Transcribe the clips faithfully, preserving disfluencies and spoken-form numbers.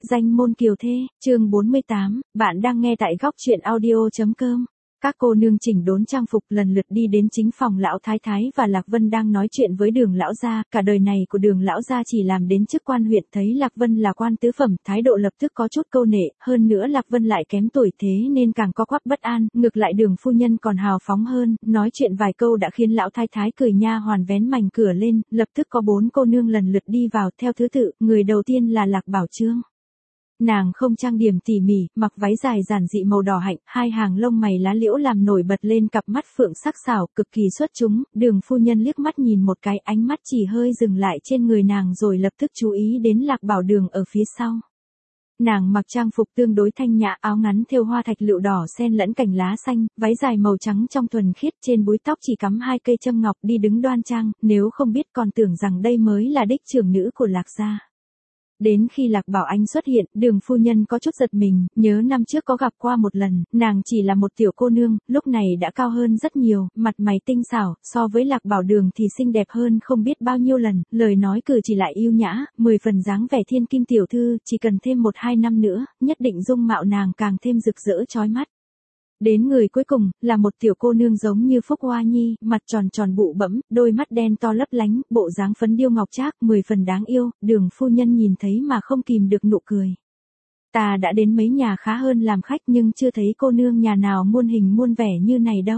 Danh môn kiều thê, chương bốn mươi tám, bạn đang nghe tại góc truyện audio.com. Các cô nương chỉnh đốn trang phục lần lượt đi đến chính phòng lão thái thái và Lạc Vân đang nói chuyện với Đường lão gia, cả đời này của Đường lão gia chỉ làm đến chức quan huyện, thấy Lạc Vân là quan tứ phẩm, thái độ lập tức có chút câu nệ, hơn nữa Lạc Vân lại kém tuổi thế nên càng có quắp bất an, ngược lại Đường phu nhân còn hào phóng hơn, nói chuyện vài câu đã khiến lão thái thái cười, nha hoàn vén mành cửa lên, lập tức có bốn cô nương lần lượt đi vào theo thứ tự, người đầu tiên là Lạc Bảo Trương. Nàng không trang điểm tỉ mỉ, mặc váy dài giản dị màu đỏ hạnh, hai hàng lông mày lá liễu làm nổi bật lên cặp mắt phượng sắc sảo, cực kỳ xuất chúng. Đường phu nhân liếc mắt nhìn một cái, ánh mắt chỉ hơi dừng lại trên người nàng rồi lập tức chú ý đến Lạc Bảo Đường ở phía sau. Nàng mặc trang phục tương đối thanh nhã, áo ngắn thêu hoa thạch lựu đỏ xen lẫn cành lá xanh, váy dài màu trắng trong thuần khiết, trên búi tóc chỉ cắm hai cây châm ngọc, đi đứng đoan trang, nếu không biết còn tưởng rằng đây mới là đích trưởng nữ của Lạc gia. Đến khi Lạc Bảo Anh xuất hiện, Đường phu nhân có chút giật mình, nhớ năm trước có gặp qua một lần, nàng chỉ là một tiểu cô nương, lúc này đã cao hơn rất nhiều, mặt mày tinh xảo, so với Lạc Bảo Đường thì xinh đẹp hơn không biết bao nhiêu lần, lời nói cử chỉ lại yêu nhã, mười phần dáng vẻ thiên kim tiểu thư, chỉ cần thêm một hai năm nữa, nhất định dung mạo nàng càng thêm rực rỡ chói mắt. Đến người cuối cùng, là một tiểu cô nương giống như Phúc Hoa Nhi, mặt tròn tròn bụ bẫm, đôi mắt đen to lấp lánh, bộ dáng phấn điêu ngọc trác, mười phần đáng yêu, Đường phu nhân nhìn thấy mà không kìm được nụ cười. Ta đã đến mấy nhà khá hơn làm khách nhưng chưa thấy cô nương nhà nào muôn hình muôn vẻ như này đâu.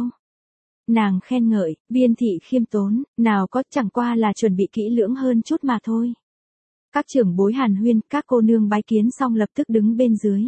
Nàng khen ngợi, Viên thị khiêm tốn, nào có, chẳng qua là chuẩn bị kỹ lưỡng hơn chút mà thôi. Các trưởng bối hàn huyên, các cô nương bái kiến xong lập tức đứng bên dưới.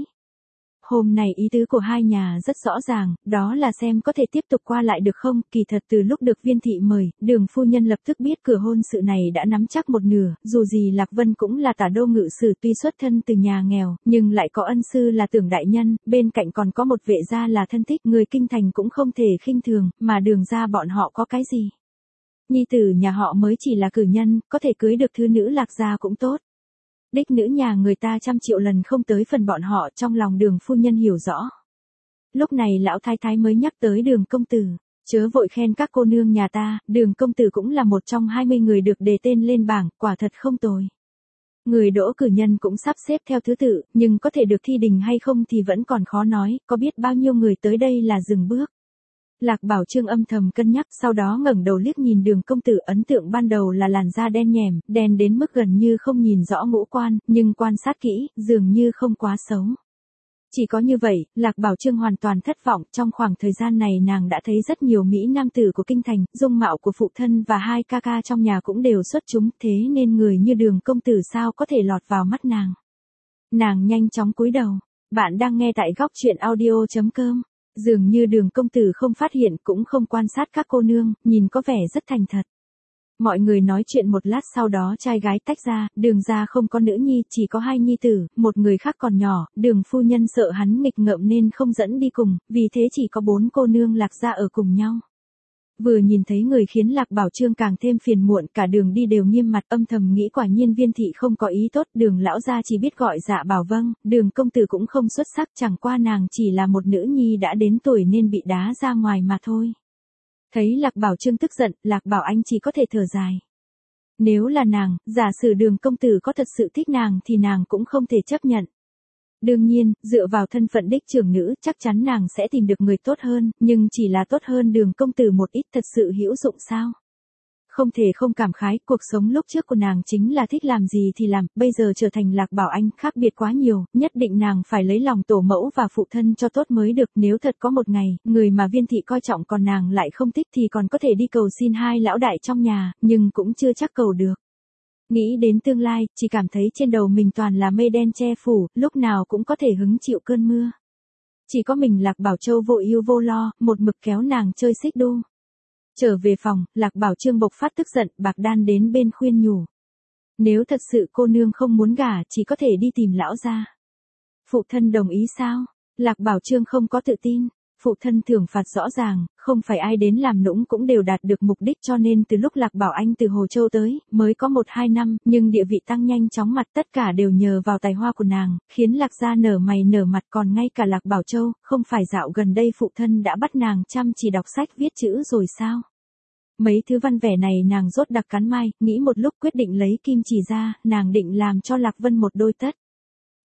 Hôm nay ý tứ của hai nhà rất rõ ràng, đó là xem có thể tiếp tục qua lại được không, kỳ thật từ lúc được Viên thị mời, Đường phu nhân lập tức biết cửa hôn sự này đã nắm chắc một nửa, dù gì Lạc Vân cũng là tả đô ngự sử, tuy xuất thân từ nhà nghèo, nhưng lại có ân sư là Tưởng đại nhân, bên cạnh còn có một vệ gia là thân thích, người kinh thành cũng không thể khinh thường, mà Đường gia bọn họ có cái gì. Nhi tử nhà họ mới chỉ là cử nhân, có thể cưới được thứ nữ Lạc gia cũng tốt. Đích nữ nhà người ta trăm triệu lần không tới phần bọn họ, trong lòng Đường phu nhân hiểu rõ. Lúc này lão thái thái mới nhắc tới Đường công tử, chớ vội khen các cô nương nhà ta, Đường công tử cũng là một trong hai mươi người được đề tên lên bảng, quả thật không tồi. Người đỗ cử nhân cũng sắp xếp theo thứ tự, nhưng có thể được thi đình hay không thì vẫn còn khó nói, có biết bao nhiêu người tới đây là dừng bước. Lạc Bảo Trương âm thầm cân nhắc, sau đó ngẩng đầu liếc nhìn Đường công tử, ấn tượng ban đầu là làn da đen nhèm, đen đến mức gần như không nhìn rõ ngũ quan, nhưng quan sát kỹ, dường như không quá xấu. Chỉ có như vậy, Lạc Bảo Trương hoàn toàn thất vọng, trong khoảng thời gian này nàng đã thấy rất nhiều mỹ nam tử của kinh thành, dung mạo của phụ thân và hai ca ca trong nhà cũng đều xuất chúng, thế nên người như Đường công tử sao có thể lọt vào mắt nàng. Nàng nhanh chóng cúi đầu, bạn đang nghe tại góc truyện audio.com. Dường như Đường công tử không phát hiện cũng không quan sát các cô nương, nhìn có vẻ rất thành thật. Mọi người nói chuyện một lát sau đó trai gái tách ra, Đường gia không có nữ nhi, chỉ có hai nhi tử, một người khác còn nhỏ, Đường phu nhân sợ hắn nghịch ngợm nên không dẫn đi cùng, vì thế chỉ có bốn cô nương Lạc gia ở cùng nhau. Vừa nhìn thấy người khiến Lạc Bảo Trương càng thêm phiền muộn, cả đường đi đều nghiêm mặt, âm thầm nghĩ quả nhiên Viên thị không có ý tốt, Đường lão gia chỉ biết gọi dạ bảo vâng, Đường công tử cũng không xuất sắc, chẳng qua nàng chỉ là một nữ nhi đã đến tuổi nên bị đá ra ngoài mà thôi. Thấy Lạc Bảo Trương tức giận, Lạc Bảo Anh chỉ có thể thở dài. Nếu là nàng, giả sử Đường công tử có thật sự thích nàng thì nàng cũng không thể chấp nhận. Đương nhiên, dựa vào thân phận đích trưởng nữ, chắc chắn nàng sẽ tìm được người tốt hơn, nhưng chỉ là tốt hơn Đường công tử một ít, thật sự hữu dụng sao? Không thể không cảm khái, cuộc sống lúc trước của nàng chính là thích làm gì thì làm, bây giờ trở thành Lạc Bảo Anh, khác biệt quá nhiều, nhất định nàng phải lấy lòng tổ mẫu và phụ thân cho tốt mới được, nếu thật có một ngày, người mà Viên thị coi trọng còn nàng lại không thích thì còn có thể đi cầu xin hai lão đại trong nhà, nhưng cũng chưa chắc cầu được. Nghĩ đến tương lai, chỉ cảm thấy trên đầu mình toàn là mây đen che phủ, lúc nào cũng có thể hứng chịu cơn mưa. Chỉ có mình Lạc Bảo Châu vô ưu vô lo, một mực kéo nàng chơi xích đu. Trở về phòng, Lạc Bảo Trương bộc phát tức giận, Bạc Đan đến bên khuyên nhủ. Nếu thật sự cô nương không muốn gả, chỉ có thể đi tìm lão gia. Phụ thân đồng ý sao? Lạc Bảo Trương không có tự tin. Phụ thân thưởng phạt rõ ràng, không phải ai đến làm nũng cũng đều đạt được mục đích, cho nên từ lúc Lạc Bảo Anh từ Hồ Châu tới, mới có một hai năm, nhưng địa vị tăng nhanh chóng mặt, tất cả đều nhờ vào tài hoa của nàng, khiến Lạc gia nở mày nở mặt, còn ngay cả Lạc Bảo Châu, không phải dạo gần đây phụ thân đã bắt nàng chăm chỉ đọc sách viết chữ rồi sao? Mấy thứ văn vẻ này nàng rốt đặc cắn mai, nghĩ một lúc quyết định lấy kim chỉ ra, nàng định làm cho Lạc Vân một đôi tất.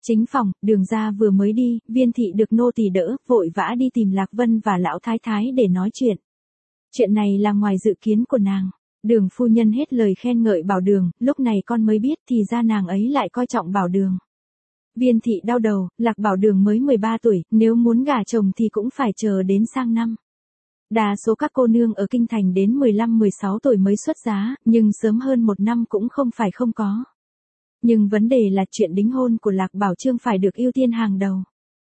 Chính phòng, Đường gia vừa mới đi, Viên thị được nô tỳ đỡ, vội vã đi tìm Lạc Vân và lão thái thái để nói chuyện. Chuyện này là ngoài dự kiến của nàng. Đường phu nhân hết lời khen ngợi Bảo Đường, lúc này con mới biết thì ra nàng ấy lại coi trọng Bảo Đường. Viên thị đau đầu, Lạc Bảo Đường mới mười ba tuổi, nếu muốn gả chồng thì cũng phải chờ đến sang năm. Đa số các cô nương ở kinh thành đến mười lăm mười sáu tuổi mới xuất giá, nhưng sớm hơn một năm cũng không phải không có. Nhưng vấn đề là chuyện đính hôn của Lạc Bảo Trương phải được ưu tiên hàng đầu.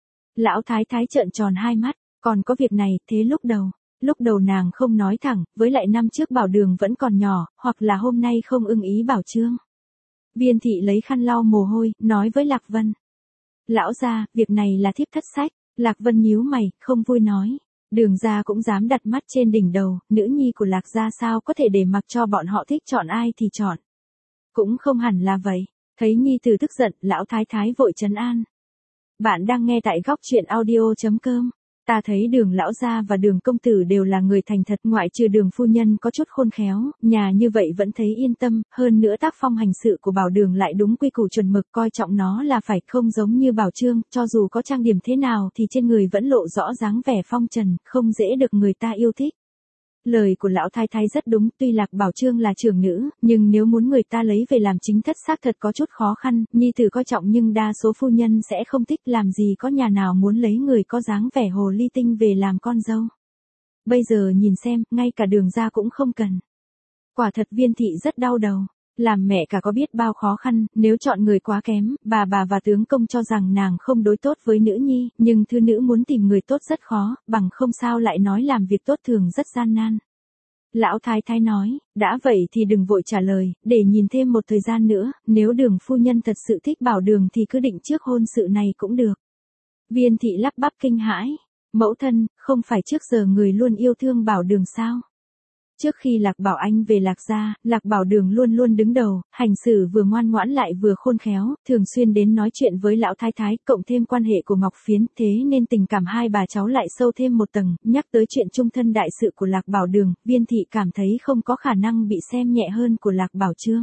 Lão thái thái trợn tròn hai mắt, còn có việc này, thế lúc đầu. Lúc đầu nàng không nói thẳng, với lại năm trước Bảo Đường vẫn còn nhỏ, hoặc là hôm nay không ưng ý Bảo Trương. Viên thị lấy khăn lau mồ hôi, nói với Lạc Vân. Lão gia, việc này là thiếp thất sách. Lạc Vân nhíu mày, không vui nói. Đường gia cũng dám đặt mắt trên đỉnh đầu, nữ nhi của Lạc gia sao có thể để mặc cho bọn họ thích chọn ai thì chọn. Cũng không hẳn là vậy. Thấy nhi tử tức giận, lão thái thái vội trấn an. Bạn đang nghe tại góc truyện audio chấm com. Ta thấy Đường lão gia và Đường công tử đều là người thành thật, ngoại trừ Đường phu nhân có chút khôn khéo, nhà như vậy vẫn thấy yên tâm, hơn nữa tác phong hành sự của Bảo Đường lại đúng quy củ chuẩn mực, coi trọng nó là phải, không giống như Bảo Trương, cho dù có trang điểm thế nào thì trên người vẫn lộ rõ dáng vẻ phong trần, không dễ được người ta yêu thích. Lời của lão thái thái rất đúng, tuy Lạc Bảo Trương là trưởng nữ, nhưng nếu muốn người ta lấy về làm chính thất xác thật có chút khó khăn, nhi tử coi trọng nhưng đa số phu nhân sẽ không thích, làm gì có nhà nào muốn lấy người có dáng vẻ hồ ly tinh về làm con dâu. Bây giờ nhìn xem, ngay cả Đường gia cũng không cần. Quả thật Viên thị rất đau đầu. Làm mẹ cả có biết bao khó khăn, nếu chọn người quá kém, bà bà và tướng công cho rằng nàng không đối tốt với nữ nhi, nhưng thư nữ muốn tìm người tốt rất khó, bằng không sao lại nói làm việc tốt thường rất gian nan. Lão thái thái nói, đã vậy thì đừng vội trả lời, để nhìn thêm một thời gian nữa, nếu Đường phu nhân thật sự thích Bảo Đường thì cứ định trước hôn sự này cũng được. Viên thị lắp bắp kinh hãi, mẫu thân, không phải trước giờ người luôn yêu thương Bảo Đường sao? Trước khi Lạc Bảo Anh về Lạc gia, Lạc Bảo Đường luôn luôn đứng đầu, hành xử vừa ngoan ngoãn lại vừa khôn khéo, thường xuyên đến nói chuyện với lão thái thái, cộng thêm quan hệ của Ngọc Phiến, thế nên tình cảm hai bà cháu lại sâu thêm một tầng. Nhắc tới chuyện chung thân đại sự của Lạc Bảo Đường, Viên thị cảm thấy không có khả năng bị xem nhẹ hơn của Lạc Bảo Trương.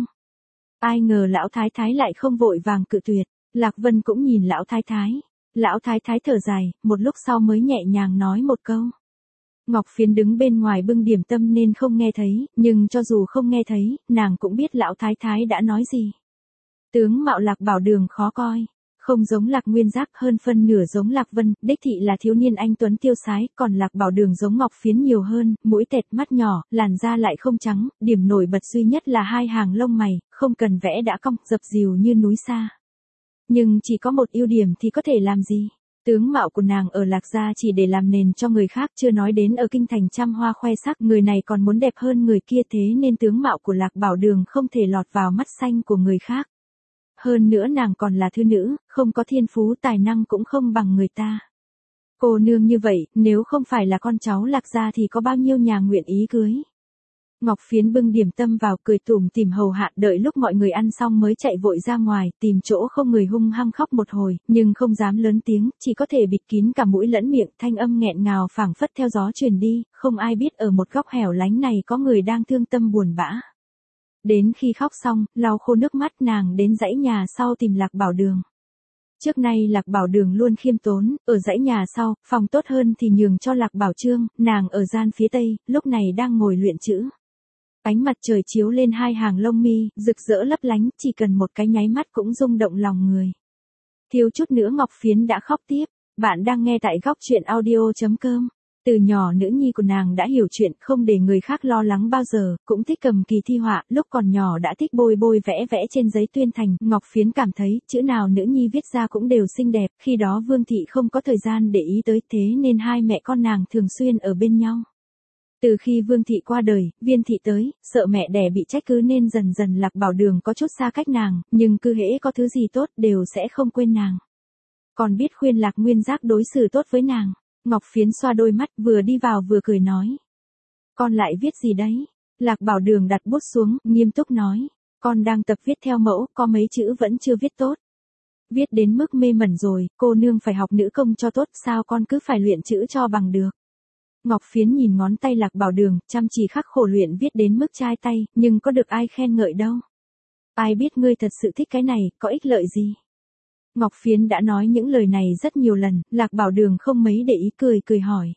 Ai ngờ lão thái thái lại không vội vàng cự tuyệt. Lạc Vân cũng nhìn lão thái thái. Lão thái thái thở dài, một lúc sau mới nhẹ nhàng nói một câu. Ngọc Phiến đứng bên ngoài bưng điểm tâm nên không nghe thấy, nhưng cho dù không nghe thấy, nàng cũng biết lão thái thái đã nói gì. Tướng mạo Lạc Bảo Đường khó coi, không giống Lạc Nguyên Giác, hơn phân nửa giống Lạc Vân, đích thị là thiếu niên anh tuấn tiêu sái, còn Lạc Bảo Đường giống Ngọc Phiến nhiều hơn, mũi tẹt, mắt nhỏ, làn da lại không trắng, điểm nổi bật duy nhất là hai hàng lông mày, không cần vẽ đã cong, dập dìu như núi xa. Nhưng chỉ có một ưu điểm thì có thể làm gì? Tướng mạo của nàng ở Lạc gia chỉ để làm nền cho người khác, chưa nói đến ở kinh thành trăm hoa khoe sắc, người này còn muốn đẹp hơn người kia, thế nên tướng mạo của Lạc Bảo Đường không thể lọt vào mắt xanh của người khác. Hơn nữa nàng còn là thư nữ, không có thiên phú tài năng cũng không bằng người ta. Cô nương như vậy, nếu không phải là con cháu Lạc gia thì có bao nhiêu nhà nguyện ý cưới. Ngọc Phiến bưng điểm tâm vào, cười tủm tỉm hầu hạ, đợi lúc mọi người ăn xong mới chạy vội ra ngoài, tìm chỗ không người hung hăng khóc một hồi, nhưng không dám lớn tiếng, chỉ có thể bịt kín cả mũi lẫn miệng, thanh âm nghẹn ngào phảng phất theo gió truyền đi, không ai biết ở một góc hẻo lánh này có người đang thương tâm buồn bã. Đến khi khóc xong, lau khô nước mắt, nàng đến dãy nhà sau tìm Lạc Bảo Đường. Trước nay Lạc Bảo Đường luôn khiêm tốn, ở dãy nhà sau, phòng tốt hơn thì nhường cho Lạc Bảo Trương, nàng ở gian phía tây, lúc này đang ngồi luyện chữ. Ánh mặt trời chiếu lên hai hàng lông mi, rực rỡ lấp lánh, chỉ cần một cái nháy mắt cũng rung động lòng người. Thiếu chút nữa Ngọc Phiến đã khóc tiếp. Bạn đang nghe tại góc truyện audio chấm com. Từ nhỏ nữ nhi của nàng đã hiểu chuyện, không để người khác lo lắng bao giờ, cũng thích cầm kỳ thi họa, lúc còn nhỏ đã thích bôi bôi vẽ vẽ trên giấy tuyên thành. Ngọc Phiến cảm thấy, chữ nào nữ nhi viết ra cũng đều xinh đẹp, khi đó Vương thị không có thời gian để ý tới, thế nên hai mẹ con nàng thường xuyên ở bên nhau. Từ khi Vương thị qua đời, Viên thị tới, sợ mẹ đẻ bị trách cứ nên dần dần Lạc Bảo Đường có chút xa cách nàng, nhưng cứ hễ có thứ gì tốt đều sẽ không quên nàng. Còn biết khuyên Lạc Nguyên Giác đối xử tốt với nàng. Ngọc Phiến xoa đôi mắt, vừa đi vào vừa cười nói. Con lại viết gì đấy? Lạc Bảo Đường đặt bút xuống, nghiêm túc nói. Con đang tập viết theo mẫu, có mấy chữ vẫn chưa viết tốt. Viết đến mức mê mẩn rồi, cô nương phải học nữ công cho tốt, sao con cứ phải luyện chữ cho bằng được. Ngọc Phiến nhìn ngón tay Lạc Bảo Đường, chăm chỉ khắc khổ luyện viết đến mức chai tay, nhưng có được ai khen ngợi đâu. Ai biết ngươi thật sự thích cái này, có ích lợi gì? Ngọc Phiến đã nói những lời này rất nhiều lần, Lạc Bảo Đường không mấy để ý cười cười hỏi.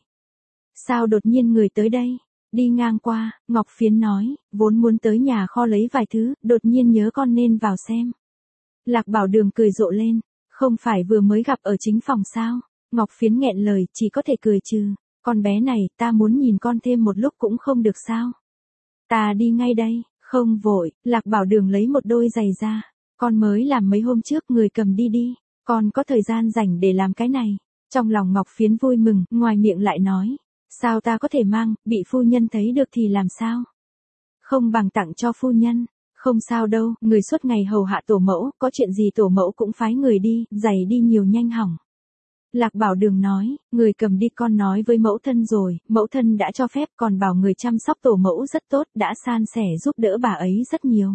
Sao đột nhiên người tới đây? Đi ngang qua, Ngọc Phiến nói, vốn muốn tới nhà kho lấy vài thứ, đột nhiên nhớ con nên vào xem. Lạc Bảo Đường cười rộ lên, không phải vừa mới gặp ở chính phòng sao? Ngọc Phiến nghẹn lời, chỉ có thể cười trừ, con bé này, ta muốn nhìn con thêm một lúc cũng không được sao? Ta đi ngay đây, không vội, Lạc Bảo Đường lấy một đôi giày ra, con mới làm mấy hôm trước người cầm đi đi, con có thời gian rảnh để làm cái này. Trong lòng Ngọc Phiến vui mừng, ngoài miệng lại nói, sao ta có thể mang, bị phu nhân thấy được thì làm sao? Không bằng tặng cho phu nhân, không sao đâu, người suốt ngày hầu hạ tổ mẫu, có chuyện gì tổ mẫu cũng phái người đi, giày đi nhiều nhanh hỏng. Lạc Bảo Đường nói, người cầm đi con nói với mẫu thân rồi, mẫu thân đã cho phép còn bảo người chăm sóc tổ mẫu rất tốt, đã san sẻ giúp đỡ bà ấy rất nhiều.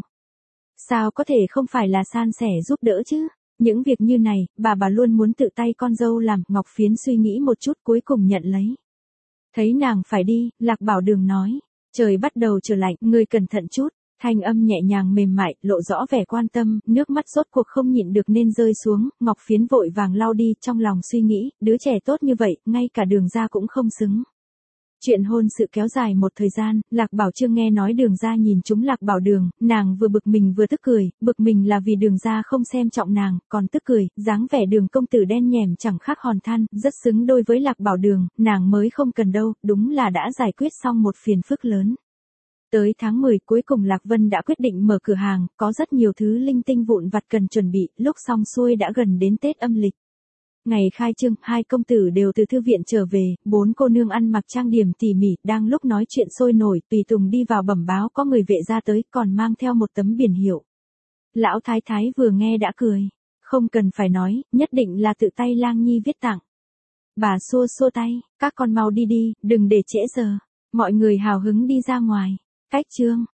Sao có thể không phải là san sẻ giúp đỡ chứ? Những việc như này, bà bà luôn muốn tự tay con dâu làm, Ngọc Phiến suy nghĩ một chút cuối cùng nhận lấy. Thấy nàng phải đi, Lạc Bảo Đường nói, trời bắt đầu trở lạnh, ngươi cẩn thận chút. Thanh âm nhẹ nhàng mềm mại, lộ rõ vẻ quan tâm, nước mắt rốt cuộc không nhịn được nên rơi xuống, Ngọc Phiến vội vàng lau đi, trong lòng suy nghĩ, đứa trẻ tốt như vậy, ngay cả Đường gia cũng không xứng. Chuyện hôn sự kéo dài một thời gian, Lạc Bảo Trương nghe nói Đường gia nhìn trúng Lạc Bảo Đường, nàng vừa bực mình vừa tức cười, bực mình là vì Đường gia không xem trọng nàng, còn tức cười, dáng vẻ Đường công tử đen nhèm chẳng khác hòn than, rất xứng đôi với Lạc Bảo Đường, nàng mới không cần đâu, đúng là đã giải quyết xong một phiền phức lớn. Tới tháng mười cuối cùng Lạc Vân đã quyết định mở cửa hàng, có rất nhiều thứ linh tinh vụn vặt cần chuẩn bị, lúc xong xuôi đã gần đến Tết âm lịch. Ngày khai trương, hai công tử đều từ thư viện trở về, bốn cô nương ăn mặc trang điểm tỉ mỉ, đang lúc nói chuyện sôi nổi, tùy tùng đi vào bẩm báo có người vệ ra tới, còn mang theo một tấm biển hiệu. Lão thái thái vừa nghe đã cười, không cần phải nói, nhất định là tự tay Lang Nhi viết tặng. Bà xua xua tay, các con mau đi đi, đừng để trễ giờ. Mọi người hào hứng đi ra ngoài. Cách chương